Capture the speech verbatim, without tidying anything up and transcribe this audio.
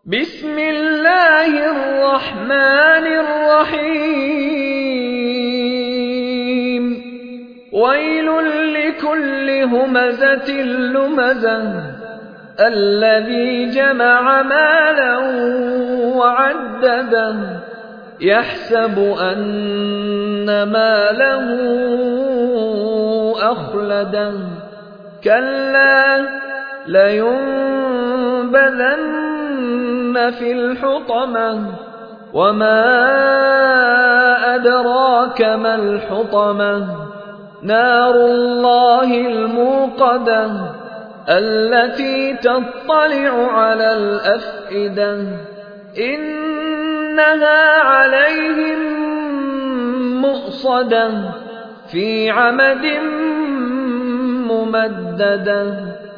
بسم الله الرحمن الرحيم ويل لكل همزة لمزة الذي جمع مالا وعدده يحسب أن ماله أخلده كلا لينبذن في الحطمة وما أدراك ما الحطمة نار الله الموقدة التي تطلع على الأفئدة إنها عليهم مؤصدة في عمد ممددة.